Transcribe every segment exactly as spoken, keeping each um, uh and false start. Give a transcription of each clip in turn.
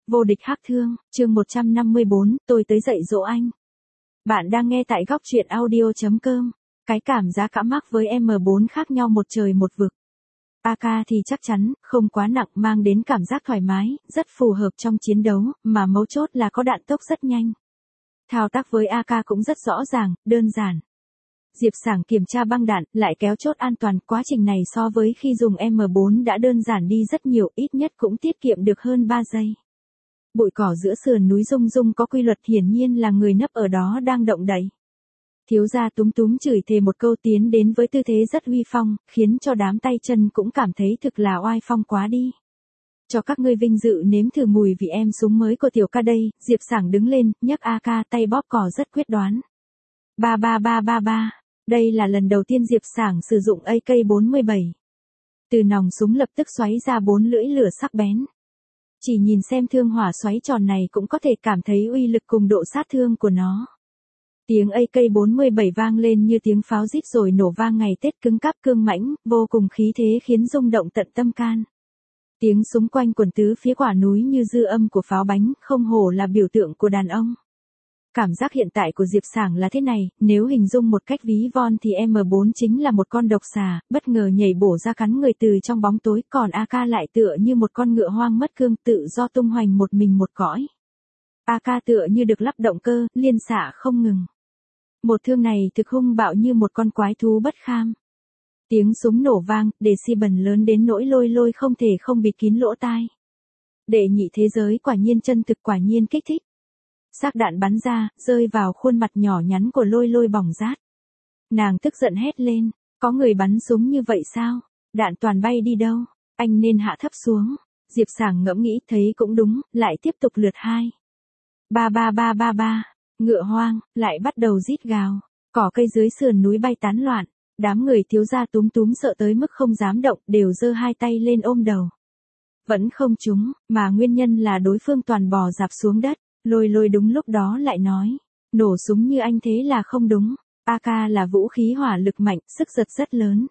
Vô địch hắc thương, chương một trăm năm mươi bốn, tôi tới dạy dỗ anh. Bạn đang nghe tại góc truyện audio.com. Cái cảm giác cảm mắc với em bốn khác nhau một trời một vực. a ca thì chắc chắn, không quá nặng, mang đến cảm giác thoải mái, rất phù hợp trong chiến đấu, mà mấu chốt là có đạn tốc rất nhanh. Thao tác với a ca cũng rất rõ ràng, đơn giản. Diệp Sảng kiểm tra băng đạn, lại kéo chốt an toàn, quá trình này so với khi dùng em bốn đã đơn giản đi rất nhiều, ít nhất cũng tiết kiệm được hơn ba giây. Bụi cỏ giữa sườn núi rung rung có quy luật, hiển nhiên là người nấp ở đó đang động đậy. Thiếu gia túm túm chửi thề một câu, tiến đến với tư thế rất uy phong, khiến cho đám tay chân cũng cảm thấy thực là oai phong quá đi. Cho các ngươi vinh dự nếm thử mùi vị em súng mới của tiểu ca đây. Diệp Sảng đứng lên, nhấc a ca, tay bóp cò rất quyết đoán. Ba ba ba ba ba. Đây là lần đầu tiên Diệp Sảng sử dụng a ca bốn mươi bảy. Từ nòng súng lập tức xoáy ra bốn lưỡi lửa sắc bén. Chỉ nhìn xem thương hỏa xoáy tròn này cũng có thể cảm thấy uy lực cùng độ sát thương của nó. Tiếng a ca bốn mươi bảy vang lên như tiếng pháo rít rồi nổ vang ngày Tết, cứng cáp cương mãnh, vô cùng khí thế khiến rung động tận tâm can. Tiếng súng quanh quần tứ phía quả núi như dư âm của pháo bánh, không hổ là biểu tượng của đàn ông. Cảm giác hiện tại của Diệp Sảng là thế này, nếu hình dung một cách ví von thì em bốn chính là một con độc xà, bất ngờ nhảy bổ ra cắn người từ trong bóng tối, còn a ca lại tựa như một con ngựa hoang mất cương, tự do tung hoành một mình một cõi. a ca tựa như được lắp động cơ, liên xạ không ngừng. Một thương này thực hung bạo như một con quái thú bất kham. Tiếng súng nổ vang, decibel lớn đến nỗi Lôi Lôi không thể không bịt kín lỗ tai. Đệ nhị thế giới quả nhiên chân thực, quả nhiên kích thích. Xác đạn bắn ra, rơi vào khuôn mặt nhỏ nhắn của Lôi Lôi bỏng rát. Nàng tức giận hét lên, có người bắn súng như vậy sao? Đạn toàn bay đi đâu? Anh nên hạ thấp xuống. Diệp Sảng ngẫm nghĩ, thấy cũng đúng, lại tiếp tục lượt hai. Ba ba ba ba ba, ngựa hoang, lại bắt đầu rít gào. Cỏ cây dưới sườn núi bay tán loạn. Đám người thiếu gia túm túm sợ tới mức không dám động, đều giơ hai tay lên ôm đầu. Vẫn không trúng, mà nguyên nhân là đối phương toàn bò rạp xuống đất. Lôi Lôi đúng lúc đó lại nói, nổ súng như anh thế là không đúng, a ca là vũ khí hỏa lực mạnh, sức giật rất lớn.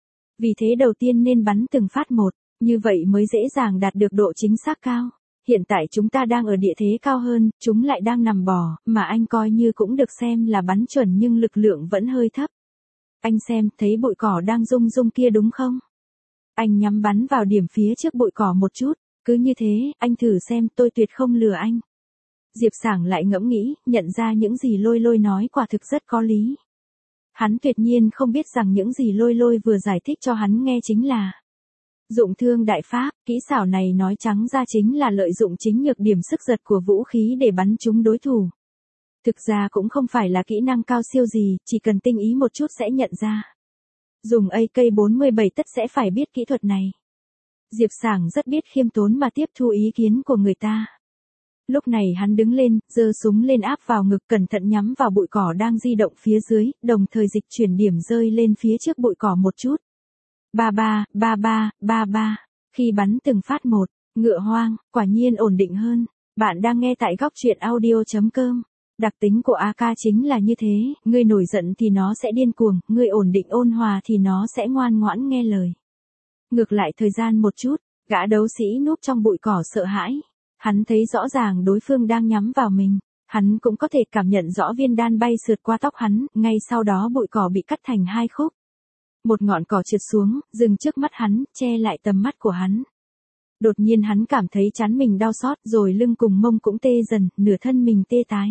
Vì thế đầu tiên nên bắn từng phát một, như vậy mới dễ dàng đạt được độ chính xác cao. Hiện tại chúng ta đang ở địa thế cao hơn, chúng lại đang nằm bò, mà anh coi như cũng được xem là bắn chuẩn nhưng lực lượng vẫn hơi thấp. Anh xem, thấy bụi cỏ đang rung rung kia đúng không? Anh nhắm bắn vào điểm phía trước bụi cỏ một chút, cứ như thế, anh thử xem, tôi tuyệt không lừa anh. Diệp Sảng lại ngẫm nghĩ, nhận ra những gì Lôi Lôi nói quả thực rất có lý. Hắn tuyệt nhiên không biết rằng những gì Lôi Lôi vừa giải thích cho hắn nghe chính là dụng thương đại pháp. Kỹ xảo này nói trắng ra chính là lợi dụng chính nhược điểm sức giật của vũ khí để bắn trúng đối thủ. Thực ra cũng không phải là kỹ năng cao siêu gì, chỉ cần tinh ý một chút sẽ nhận ra. Dùng a ca bốn mươi bảy tất sẽ phải biết kỹ thuật này. Diệp Sảng rất biết khiêm tốn mà tiếp thu ý kiến của người ta. Lúc này hắn đứng lên, giơ súng lên áp vào ngực, cẩn thận nhắm vào bụi cỏ đang di động phía dưới, đồng thời dịch chuyển điểm rơi lên phía trước bụi cỏ một chút. Ba ba, ba ba, ba ba. Khi bắn từng phát một, ngựa hoang, quả nhiên ổn định hơn. Bạn đang nghe tại góc truyện audio.com. Đặc tính của a ca chính là như thế, ngươi nổi giận thì nó sẽ điên cuồng, ngươi ổn định ôn hòa thì nó sẽ ngoan ngoãn nghe lời. Ngược lại thời gian một chút, gã đấu sĩ núp trong bụi cỏ sợ hãi. Hắn thấy rõ ràng đối phương đang nhắm vào mình, hắn cũng có thể cảm nhận rõ viên đan bay sượt qua tóc hắn, ngay sau đó bụi cỏ bị cắt thành hai khúc. Một ngọn cỏ trượt xuống, dừng trước mắt hắn, che lại tầm mắt của hắn. Đột nhiên hắn cảm thấy trán mình đau xót, rồi lưng cùng mông cũng tê dần, nửa thân mình tê tái.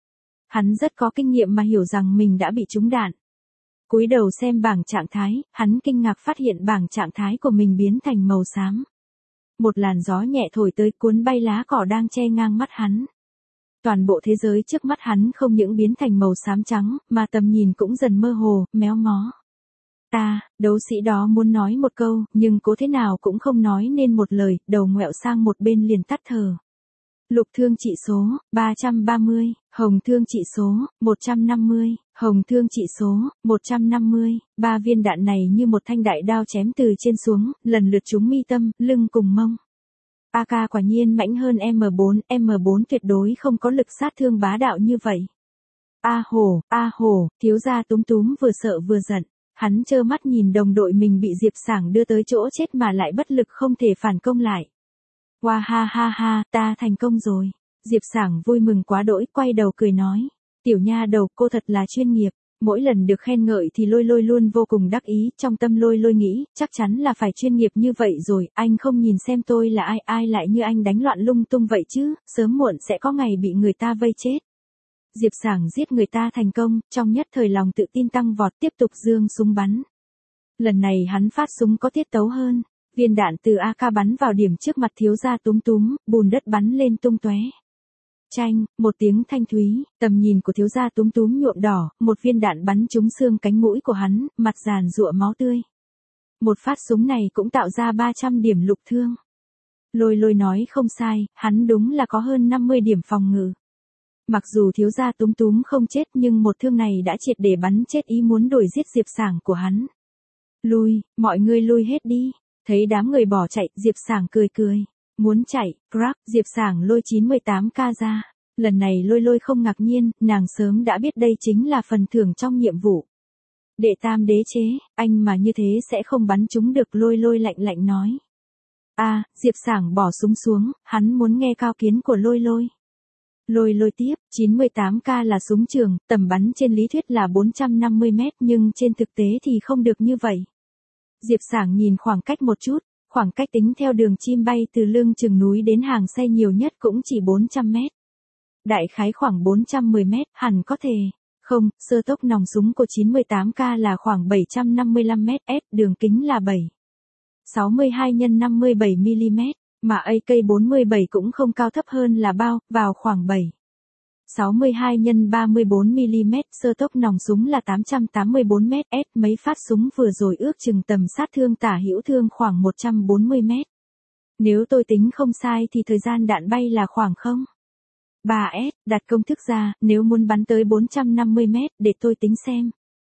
Hắn rất có kinh nghiệm mà hiểu rằng mình đã bị trúng đạn. Cúi đầu xem bảng trạng thái, hắn kinh ngạc phát hiện bảng trạng thái của mình biến thành màu xám. Một làn gió nhẹ thổi tới cuốn bay lá cỏ đang che ngang mắt hắn. Toàn bộ thế giới trước mắt hắn không những biến thành màu xám trắng, mà tầm nhìn cũng dần mơ hồ, méo mó. Ta, đấu sĩ đó muốn nói một câu, nhưng cố thế nào cũng không nói nên một lời, đầu ngoẹo sang một bên liền tắt thở. Lục thương trị số, ba trăm ba mươi, hồng thương trị số, một trăm năm mươi, hồng thương trị số, một trăm năm mươi, ba viên đạn này như một thanh đại đao chém từ trên xuống, lần lượt trúng mi tâm, lưng cùng mông. a ca quả nhiên mãnh hơn em bốn, em bốn tuyệt đối không có lực sát thương bá đạo như vậy. A hổ, a hổ, thiếu gia túm túm vừa sợ vừa giận, hắn trơ mắt nhìn đồng đội mình bị Diệp Sảng đưa tới chỗ chết mà lại bất lực không thể phản công lại. Wow ha ha ha, ta thành công rồi. Diệp Sảng vui mừng quá đỗi, quay đầu cười nói. Tiểu nha đầu, cô thật là chuyên nghiệp. Mỗi lần được khen ngợi thì Lôi Lôi luôn vô cùng đắc ý, trong tâm Lôi Lôi nghĩ, chắc chắn là phải chuyên nghiệp như vậy rồi, anh không nhìn xem tôi là ai, ai lại như anh đánh loạn lung tung vậy chứ, sớm muộn sẽ có ngày bị người ta vây chết. Diệp Sảng giết người ta thành công, trong nhất thời lòng tự tin tăng vọt, tiếp tục giương súng bắn. Lần này hắn phát súng có tiết tấu hơn, viên đạn từ a ca bắn vào điểm trước mặt thiếu gia Túm Túm, bùn đất bắn lên tung tóe. Chanh, một tiếng thanh thúy, tầm nhìn của thiếu gia Túm Túm nhuộm đỏ, một viên đạn bắn trúng xương cánh mũi của hắn, mặt giàn giụa máu tươi. Một phát súng này cũng tạo ra ba trăm điểm lục thương. Lôi Lôi nói không sai, hắn đúng là có hơn năm mươi điểm phòng ngự. Mặc dù thiếu gia Túm Túm không chết nhưng một thương này đã triệt để bắn chết ý muốn đuổi giết Diệp Sảng của hắn. Lui, mọi người lui hết đi. Thấy đám người bỏ chạy, Diệp Sảng cười cười. Muốn chạy, grab, Diệp Sảng lôi chín mươi tám k ra. Lần này Lôi Lôi không ngạc nhiên, nàng sớm đã biết đây chính là phần thưởng trong nhiệm vụ. Đệ tam đế chế, anh mà như thế sẽ không bắn chúng được, Lôi Lôi lạnh lạnh nói. À, Diệp Sảng bỏ súng xuống, hắn muốn nghe cao kiến của Lôi Lôi. Lôi Lôi tiếp, chín mươi tám k là súng trường, tầm bắn trên lý thuyết là bốn trăm năm mươi mét nhưng trên thực tế thì không được như vậy. Diệp Sảng nhìn khoảng cách một chút, khoảng cách tính theo đường chim bay từ lưng chừng núi đến hàng xe nhiều nhất cũng chỉ bốn trăm mét. Đại khái khoảng bốn trăm mười mét, hẳn có thể. Không, sơ tốc nòng súng của chín mươi tám k là khoảng bảy trăm năm mươi lăm mét, S, đường kính là bảy sáu mươi hai nhân năm mươi bảy mi-li-mét, mà a ca bốn mươi bảy cũng không cao thấp hơn là bao, vào khoảng bảy sáu mươi hai nhân ba mươi bốn mi-li-mét, sơ tốc nòng súng là tám trăm tám mươi bốn mét, S, mấy phát súng vừa rồi ước chừng tầm sát thương tả hữu thương khoảng một trăm bốn mươi mét. Nếu tôi tính không sai thì thời gian đạn bay là khoảng không ba S, đặt công thức ra, nếu muốn bắn tới bốn trăm năm mươi mét, để tôi tính xem.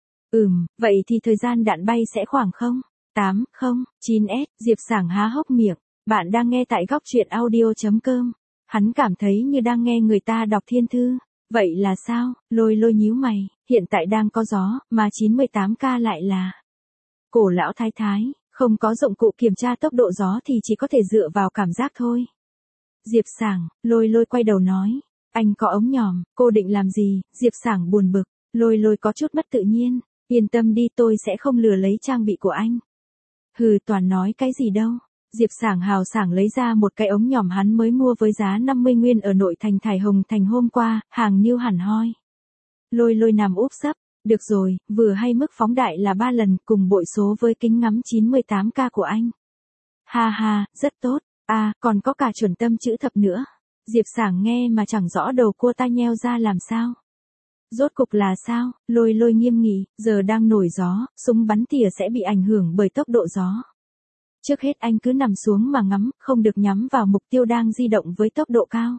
Ừm, vậy thì thời gian đạn bay sẽ khoảng không tám, không, chín S, Diệp Sảng há hốc miệng. Bạn đang nghe tại góc truyện audio chấm com. Hắn cảm thấy như đang nghe người ta đọc thiên thư. Vậy là sao? Lôi Lôi nhíu mày, hiện tại đang có gió, mà chín mươi tám k lại là cổ lão thái thái, không có dụng cụ kiểm tra tốc độ gió thì chỉ có thể dựa vào cảm giác thôi. Diệp Sảng, Lôi Lôi quay đầu nói, anh có ống nhòm, cô định làm gì? Diệp Sảng buồn bực, Lôi Lôi có chút mất tự nhiên, yên tâm đi, tôi sẽ không lừa lấy trang bị của anh. Hừ, toàn nói cái gì đâu. Diệp Sảng hào sảng lấy ra một cái ống nhòm hắn mới mua với giá năm mươi nguyên ở nội thành Thải Hồng Thành hôm qua, hàng new hẳn hoi. Lôi Lôi nằm úp sấp, được rồi, vừa hay mức phóng đại là ba lần, cùng bội số với kính ngắm chín mươi tám k của anh. Ha ha, rất tốt, à, còn có cả chuẩn tâm chữ thập nữa. Diệp Sảng nghe mà chẳng rõ đầu cua tai nheo ra làm sao. Rốt cục là sao? Lôi Lôi nghiêm nghị, giờ đang nổi gió, súng bắn tỉa sẽ bị ảnh hưởng bởi tốc độ gió. Trước hết anh cứ nằm xuống mà ngắm, không được nhắm vào mục tiêu đang di động với tốc độ cao.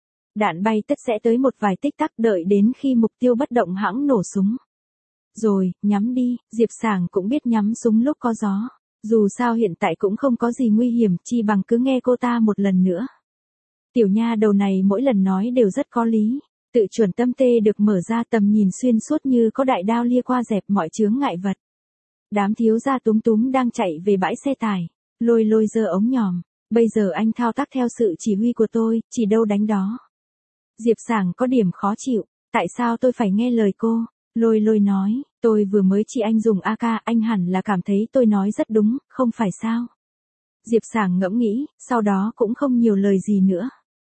Đạn bay tất sẽ tới một vài tích tắc, đợi đến khi mục tiêu bất động hãng nổ súng. Rồi, nhắm đi, Diệp Sảng cũng biết nhắm súng lúc có gió. Dù sao hiện tại cũng không có gì nguy hiểm, chi bằng cứ nghe cô ta một lần nữa. Tiểu nha đầu này mỗi lần nói đều rất có lý. Tự chuẩn tâm tê được mở ra, tầm nhìn xuyên suốt như có đại đao lia qua dẹp mọi chướng ngại vật. Đám thiếu gia Túm Túm đang chạy về bãi xe tải. Lôi Lôi giơ ống nhòm. Bây giờ anh thao tác theo sự chỉ huy của tôi, chỉ đâu đánh đó. Diệp Sảng có điểm khó chịu. Tại sao tôi phải nghe lời cô? Lôi Lôi nói, tôi vừa mới chỉ anh dùng a ca, anh hẳn là cảm thấy tôi nói rất đúng, không phải sao? Diệp Sảng ngẫm nghĩ, sau đó cũng không nhiều lời gì nữa.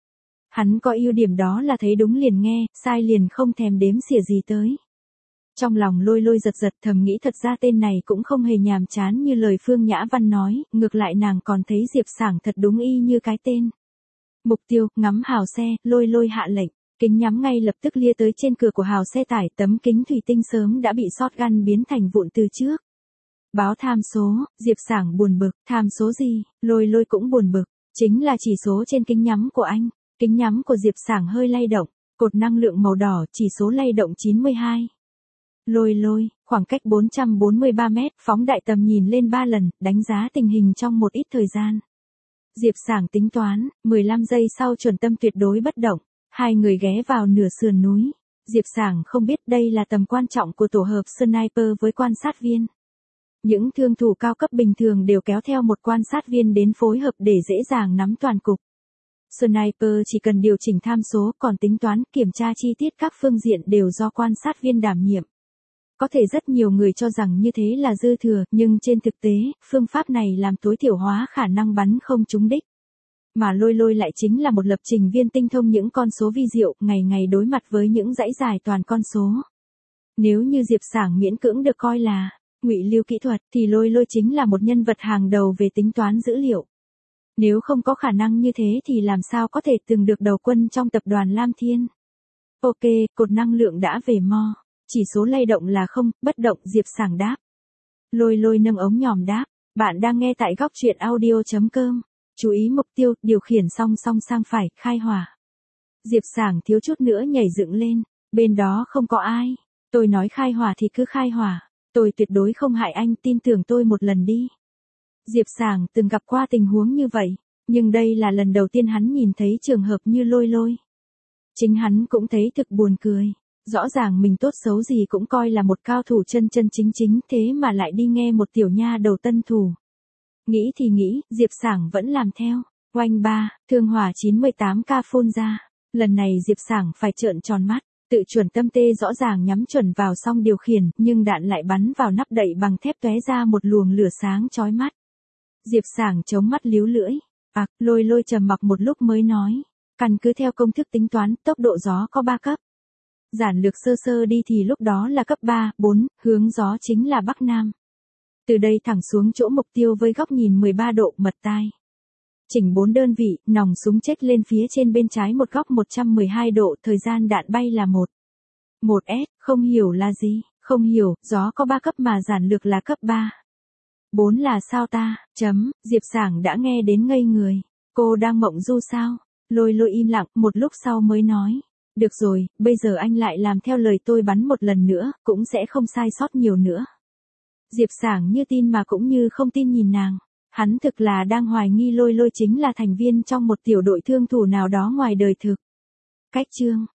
Hắn có ưu điểm đó là thấy đúng liền nghe, sai liền không thèm đếm xỉa gì tới. Trong lòng Lôi Lôi giật giật, thầm nghĩ thật ra tên này cũng không hề nhàm chán như lời Phương Nhã Văn nói, ngược lại nàng còn thấy Diệp Sảng thật đúng y như cái tên. Mục tiêu, ngắm hào xe, Lôi Lôi hạ lệnh, kính nhắm ngay lập tức lia tới trên cửa của hào xe tải, tấm kính thủy tinh sớm đã bị shotgun biến thành vụn từ trước. Báo tham số, Diệp Sảng buồn bực, tham số gì? Lôi Lôi cũng buồn bực, chính là chỉ số trên kính nhắm của anh. Kính nhắm của Diệp Sảng hơi lay động, cột năng lượng màu đỏ, chỉ số lay động chín mươi hai. Lôi Lôi, khoảng cách bốn trăm bốn mươi ba mét, phóng đại tầm nhìn lên ba lần, đánh giá tình hình trong một ít thời gian. Diệp Sảng tính toán, mười lăm giây sau chuẩn tâm tuyệt đối bất động, hai người ghé vào nửa sườn núi. Diệp Sảng không biết đây là tầm quan trọng của tổ hợp sniper với quan sát viên. Những thương thủ cao cấp bình thường đều kéo theo một quan sát viên đến phối hợp để dễ dàng nắm toàn cục. Sniper chỉ cần điều chỉnh tham số, còn tính toán, kiểm tra chi tiết các phương diện đều do quan sát viên đảm nhiệm. Có thể rất nhiều người cho rằng như thế là dư thừa, nhưng trên thực tế, phương pháp này làm tối thiểu hóa khả năng bắn không trúng đích. Mà Lôi Lôi lại chính là một lập trình viên tinh thông những con số vi diệu, ngày ngày đối mặt với những dãy dài toàn con số. Nếu như Diệp Sảng miễn cưỡng được coi là ngụy lưu kỹ thuật, thì Lôi Lôi chính là một nhân vật hàng đầu về tính toán dữ liệu. Nếu không có khả năng như thế thì làm sao có thể từng được đầu quân trong tập đoàn Lam Thiên. Ok, cột năng lượng đã về mo. Chỉ số lay động là không, bất động, Diệp Sảng đáp. Lôi Lôi nâng ống nhòm đáp. Bạn đang nghe tại góc truyện audio chấm com. Chú ý mục tiêu, điều khiển song song sang phải, khai hỏa. Diệp Sảng thiếu chút nữa nhảy dựng lên. Bên đó không có ai. Tôi nói khai hỏa thì cứ khai hỏa. Tôi tuyệt đối không hại anh, tin tưởng tôi một lần đi. Diệp Sảng từng gặp qua tình huống như vậy, nhưng đây là lần đầu tiên hắn nhìn thấy trường hợp như Lôi Lôi. Chính hắn cũng thấy thực buồn cười. Rõ ràng mình tốt xấu gì cũng coi là một cao thủ chân chân chính chính, thế mà lại đi nghe một tiểu nha đầu tân thủ. Nghĩ thì nghĩ, Diệp Sảng vẫn làm theo. Oanh ba, thương hỏa chín mươi tám k phun ra. Lần này Diệp Sảng phải trợn tròn mắt, tự chuẩn tâm tê rõ ràng nhắm chuẩn vào song điều khiển, nhưng đạn lại bắn vào nắp đậy bằng thép tóe ra một luồng lửa sáng chói mắt. Diệp Sảng chống mắt líu lưỡi. À, Lôi Lôi trầm mặc một lúc mới nói. Căn cứ theo công thức tính toán, tốc độ gió có ba cấp. Giản lược sơ sơ đi thì lúc đó là cấp ba, bốn, hướng gió chính là Bắc Nam. Từ đây thẳng xuống chỗ mục tiêu với góc nhìn mười ba độ, mật tai. Chỉnh bốn đơn vị, nòng súng chết lên phía trên bên trái một góc một trăm mười hai độ, thời gian đạn bay là một. một S, không hiểu là gì, không hiểu, gió có ba cấp mà giản lược là cấp ba. bốn là sao ta, chấm, Diệp Sảng đã nghe đến ngây người. Cô đang mộng du sao? Lôi Lôi im lặng, một lúc sau mới nói. Được rồi, bây giờ anh lại làm theo lời tôi bắn một lần nữa, cũng sẽ không sai sót nhiều nữa. Diệp Sảng như tin mà cũng như không tin nhìn nàng. Hắn thực là đang hoài nghi Lôi Lôi chính là thành viên trong một tiểu đội thương thủ nào đó ngoài đời thực. Cách chương